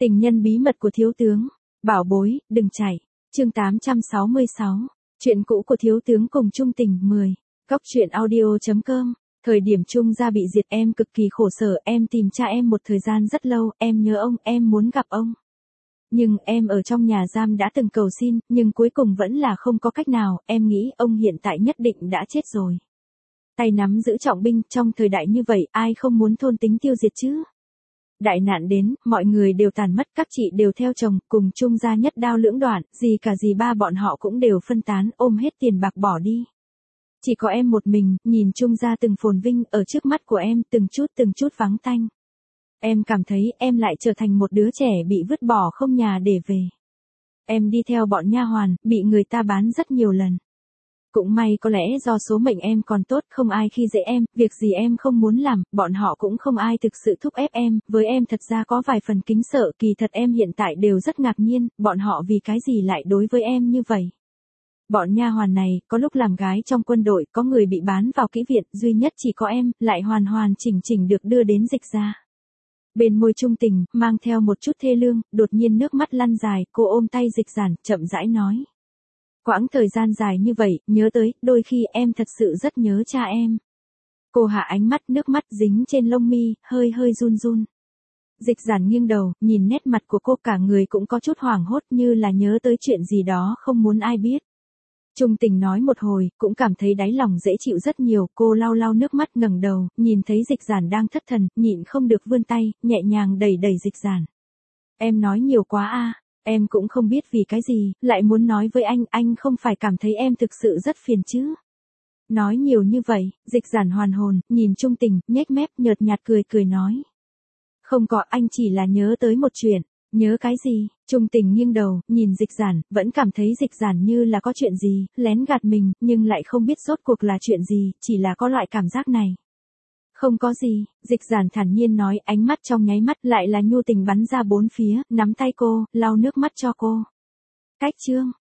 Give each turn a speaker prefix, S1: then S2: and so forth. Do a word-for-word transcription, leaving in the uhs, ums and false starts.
S1: Tình nhân bí mật của thiếu tướng. Bảo bối, đừng chạy. Chương tám trăm sáu mươi sáu. Chuyện cũ của thiếu tướng cùng chung tình mười. Góc truyện audio chấm com. Thời điểm Trung gia bị diệt em cực kỳ khổ sở, em tìm cha em một thời gian rất lâu, em nhớ ông, em muốn gặp ông. Nhưng em ở trong nhà giam đã từng cầu xin, nhưng cuối cùng vẫn là không có cách nào, em nghĩ ông hiện tại nhất định đã chết rồi. Tay nắm giữ trọng binh, trong thời đại như vậy, ai không muốn thôn tính tiêu diệt chứ? Đại nạn đến, mọi người đều tàn mất, các chị đều theo chồng, cùng Trung gia nhất đao lưỡng đoạn, gì cả gì ba bọn họ cũng đều phân tán, ôm hết tiền bạc bỏ đi. Chỉ có em một mình, nhìn Trung gia từng phồn vinh, ở trước mắt của em, từng chút từng chút vắng tanh. Em cảm thấy em lại trở thành một đứa trẻ bị vứt bỏ không nhà để về. Em đi theo bọn nha hoàn, bị người ta bán rất nhiều lần. Cũng may có lẽ do số mệnh em còn tốt, không ai khi dễ em, việc gì em không muốn làm, bọn họ cũng không ai thực sự thúc ép em, với em thật ra có vài phần kính sợ, kỳ thật em hiện tại đều rất ngạc nhiên, bọn họ vì cái gì lại đối với em như vậy. Bọn nha hoàn này, có lúc làm gái trong quân đội, có người bị bán vào kỹ viện, duy nhất chỉ có em, lại hoàn hoàn chỉnh chỉnh được đưa đến Dịch gia. Bên môi trung tình, mang theo một chút thê lương, đột nhiên nước mắt lăn dài, cô ôm tay Dịch Giản, chậm rãi nói. Quãng thời gian dài như vậy, nhớ tới, đôi khi em thật sự rất nhớ cha em. Cô hạ ánh mắt, nước mắt dính trên lông mi, hơi hơi run run. Dịch Giản nghiêng đầu, nhìn nét mặt của cô, cả người cũng có chút hoảng hốt, như là nhớ tới chuyện gì đó không muốn ai biết. Trung tình nói một hồi, cũng cảm thấy đáy lòng dễ chịu rất nhiều, cô lau lau nước mắt ngẩng đầu, nhìn thấy Dịch Giản đang thất thần, nhịn không được vươn tay, nhẹ nhàng đẩy đẩy Dịch Giản. Em nói nhiều quá a, em cũng không biết vì cái gì, lại muốn nói với anh, anh không phải cảm thấy em thực sự rất phiền chứ. Nói nhiều như vậy, Dịch Giản hoàn hồn, nhìn Trung tình, nhếch mép, nhợt nhạt cười cười nói. Không có, anh chỉ là nhớ tới một chuyện. Nhớ cái gì? Trung tình nghiêng đầu, nhìn Dịch Giản, vẫn cảm thấy Dịch Giản như là có chuyện gì, lén gạt mình, nhưng lại không biết rốt cuộc là chuyện gì, chỉ là có loại cảm giác này. Không có gì, Dịch Giản thản nhiên nói, ánh mắt trong nháy mắt lại là nhu tình bắn ra bốn phía, nắm tay cô, lau nước mắt cho cô. Cách chương.